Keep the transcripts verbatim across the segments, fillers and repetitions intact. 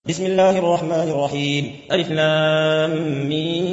بسم الله الرحمن الرحيم. ألف لام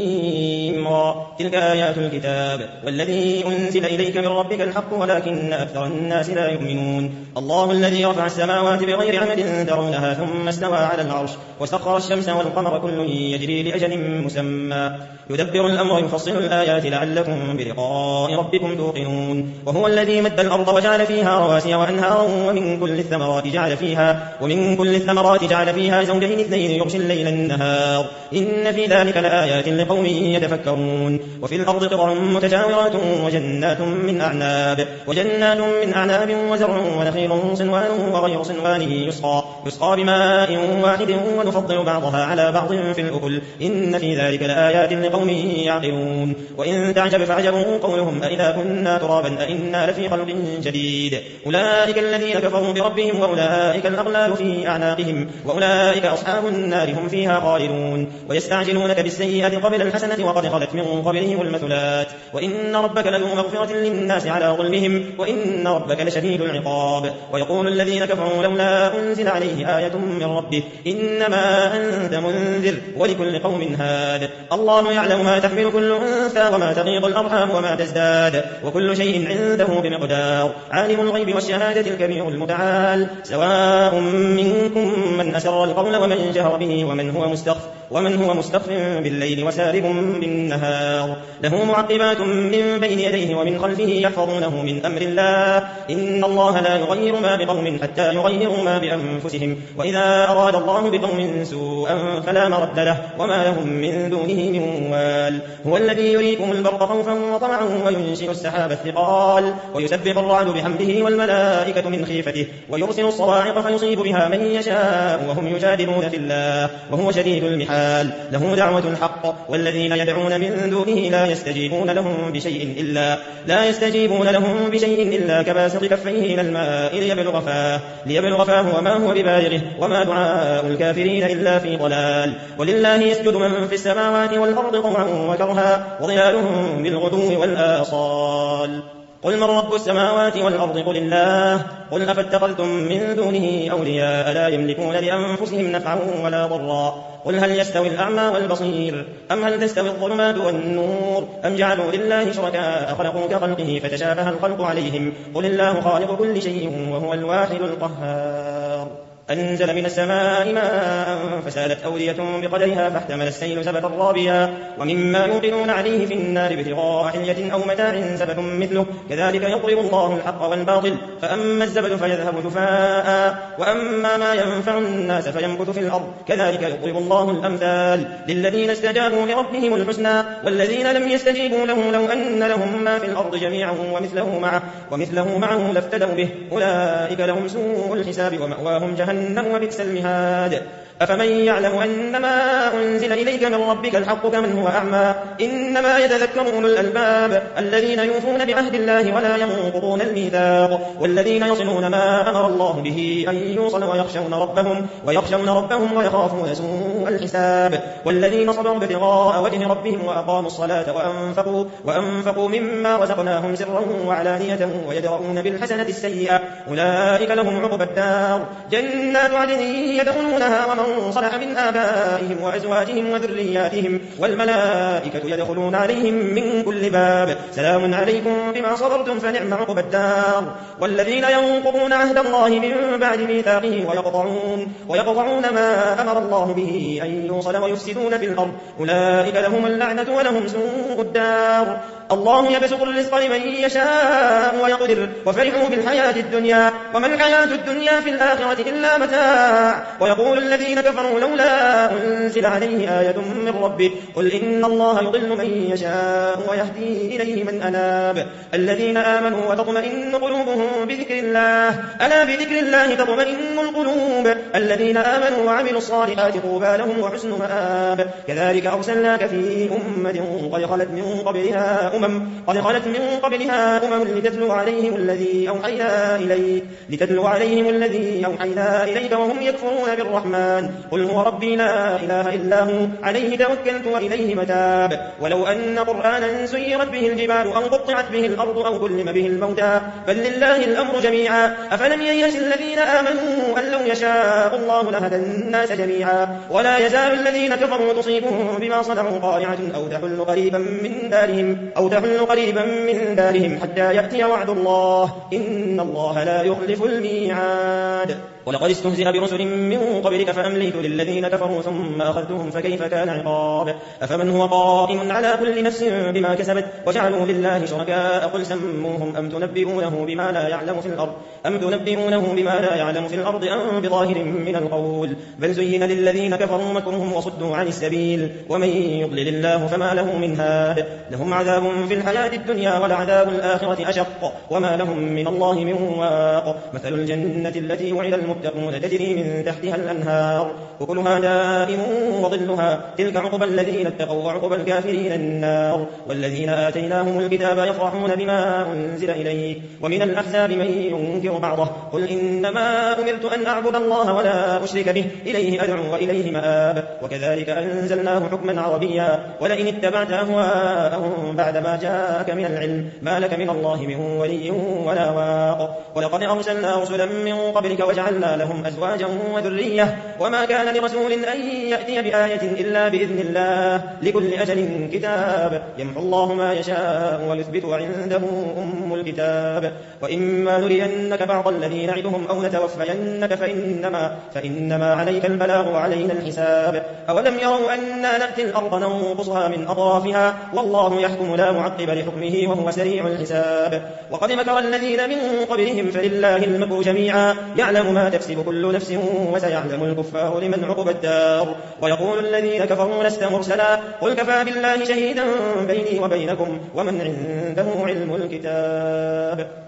ميم را. تلك آيات الكتاب والذي أنزل إليك من ربك الحق ولكن أكثر الناس لا يؤمنون. الله الذي رفع السماوات بغير عمد ترونها ثم استوى على العرش وسخر الشمس والقمر كل يجري لأجل مسمى يدبر الأمر يفصل الآيات لعلكم بلقاء ربكم توقنون. وهو الذي مد الأرض وجعل فيها رواسي وأنهارا ومن كل الثمرات جعل فيها ومن كل الثمرات جعل فيها زوجين اثنين يغشي الليل النهار إن في ذلك لآيات لقوم يتفكرون. وفي الأرض قطع متجاورات وجنات من أعناب وجنات من أعناب وزرع ونخيل صنوان وغير صنوان يسقى يسقى بماء واحد ونفضل بعضها على بعض في الأكل إن في ذلك لآيات لقوم يعقلون. وإن تعجب فعجب قولهم أئذا كنا ترابا أئنا لفي خلق جديد أولئك الذين كفروا بربهم وأولئك الأغلال في أعناقهم وأولئك أصحاب النار هم فيها خالدون. ويستعجلونك بالسيئة قبل الحسنة وقد خلت من قبلهم المثلات وإن ربك لذو مغفرة للناس على ظلمهم وإن ربك لشديد العقاب. ويقول الذين كفروا لولا أنزل عليه آية من ربه إنما أنت منذر ولكل قوم هاد الله يعلم ما تحمل كل أنثى وما تغيض الأرحام وما تزداد وكل شيء عنده بمقدار. عالم الغيب والشهادة الكبير المتعال سواء منكم من أسر القول ومن جهر به ومن هو مستخف ومن هو مستخف بالليل وسارب بالنهار له معقبات من بين يديه ومن خلفه يحفظونه من أمر الله إن الله لا يغير ما بقوم حتى يغيروا ما بأنفسهم وإذا أراد الله بقوم سوءا فلا مرد له وما لهم من دونه من وال. هو الذي يريكم البرق خوفا وطمعا وينشئ السحاب الثقال ويسبح الرعد بحمده والملائكة من خيفته ويرسل الصواعق فيصيب بها من يشاء وهم يجادلون في الله وهو شديد المحال له دعوة الحق والذين يدعون من دونه لا يستجيبون لهم بشيء إلا لا يستجيبون لهم بشيء إلا كباسط كفيه إلى الماء ليبلغ فاه ليبلغ فاه وما هو ببالغه وما دعاء الكافرين إلا في ضلال. ولله يسجد من في السماوات والأرض طوعا وكرها وظلالهم بالغدو والآصال. قل من رب السماوات والأرض قل الله قل أفاتخذتم من دونه أولياء لا يملكون لأنفسهم نفعا ولا ضرا قل هل يستوي الأعمى والبصير أم هل تستوي الظلمات والنور أم جعلوا لله شركاء خلقوا كخلقه فتشابه الخلق عليهم قل الله خالق كل شيء وهو الواحد القهار. أنزل من السماء ماء فسالت أودية بقدرها فاحتمل السيل زبدا رابيا ومما يوقدون عليه في النار ابتغاء حلية أو متاع زبد مثله كذلك يضرب الله الحق والباطل فأما الزبد فيذهب جفاء وأما ما ينفع الناس فينبت في الأرض كذلك يضرب الله الأمثال للذين استجابوا لربهم الحسنى والذين لم يستجيبوا له لو أن لهم ما في الأرض جميعا ومثله معه ومثله معه لافتدوا به أولئك لهم سوء الحساب ومأواهم جهنم وبئس المهاد. أفمن يعلم أنما أنزل إليك من ربك الحق كمن هو أعمى إنما يتذكر أولو الألباب الذين يوفون بعهد الله ولا ينقضون الميثاق والذين يصلون ما أمر الله به أن يوصل ويخشون ربهم ويخشون ربهم ويخافون سوء الحساب والذين صبروا ابتغاء وجه ربهم وأقاموا الصلاة وأنفقوا, وأنفقوا مما رزقناهم سرا وعلانية ويدرؤون بالحسنة السيئة أولئك لهم عقبى الدار جنات عدن يدخلونها ومن صلح من آبائهم وأزواجهم وذرياتهم والملائكة يدخلون عليهم من كل باب سلام عليكم بما صبرتم فنعم عقبى الدار. والذين ينقضون عهد الله من بعد ميثاقه ويقطعون, ويقطعون ما أمر الله به أن يوصل ويفسدون في الأرض أولئك لهم اللعنة ولهم سوء الدار. الله يبسط الرزق لمن يشاء ويقدر وفرحوا بالحياة الدنيا وما الحياة الدنيا في الآخرة إلا متاع. ويقول الذين كفروا لولا أنزل عليه آية من ربه قل إن الله يضل من يشاء ويهدي إليه من أناب الذين آمنوا وتطمئن قلوبهم بذكر الله ألا بذكر الله تطمئن القلوب الذين آمنوا وعملوا الصالحات طوبى لهم وحسن مآب. كذلك أرسلناك في أمة قد خلت من قبلها أمم الأمم قد خلت من قبلها أمم لتتلو عليهم الذي أوحينا إليك لتتلو عليهم الذي أوحينا إليك وهم يكفرون بالرحمن قل هو ربي لا إله إلا هو عليه توكلت وإليه متاب ولو أن قرآنا سيرت به الجبال أو قطعت به الأرض أو كلم به الموتى بل لله الأمر جميعا أفلم ييأس الذين آمنوا أن لو يشاء الله لهدى الناس جميعا ولا يزال الذين كفروا تصيبهم بما صنعوا قارعة أو تحل قريبا من دارهم أو تحل قريبا من دارهم حتى يأتي وعد الله إن الله لا يخلف الميعاد ولقد استهزئ برسل من قبلك فأمليت للذين كفروا ثم أخذتهم فكيف كان عقاب أفمن هو قائم على كل نفس بما كسبت وجعلوا لله شركاء قل سموهم أم تنبئونه بما لا يعلم في الأرض أم تنبئونه بما لا يعلم في الأرض أم بظاهر من القول بل زين للذين كفروا مكرهم وصدوا عن السبيل ومن يضلل الله فما له من هاد لهم عذاب في الحياة الدنيا ولعذاب الآخرة أشق وما لهم من الله من واق مثل الجنة التي وعد المتقون تجري من تحتها الأنهار أكلها دائم وظلها تلك عقبى الذين اتقوا وعقبى الكافرين النار والذين آتيناهم الكتاب يفرحون بما أنزل إليك ومن الأحزاب من ينكر بعضه قل إنما أمرت أن أعبد الله ولا أشرك به إليه أدعو وإليه مآب وكذلك أنزلناه حكما عربيا ولئن اتبعت أهواءهم بعدما جاءك من العلم ما لك من الله من ولي ولا واق ولقد أرسلنا رسلا من قبلك وجعلنا لهم أزواجا وذرية وما كان لرسول أن يأتي بآية إلا بإذن الله لكل أجل كتاب يمحو الله ما يشاء ويثبت عنده أم الكتاب وإما نرينك بعض الذين نعدهم أو نتوفينك فإنما, فإنما عليك البلاغ وعلينا الحساب أولم يروا أنا نأتي الأرض ننقصها من أطرافها والله يحكم لا معقب لحكمه وهو سريع الحساب وقد مكر الذين من قبلهم فلله المكر جميعا يعلم ما تكسب كل نفس وسيعلم الكفار لمن عقب الدار ويقول الذين كفروا لست مرسلا قل كفى بالله شهيدا بيني وبينكم ومن عنده علم الكتاب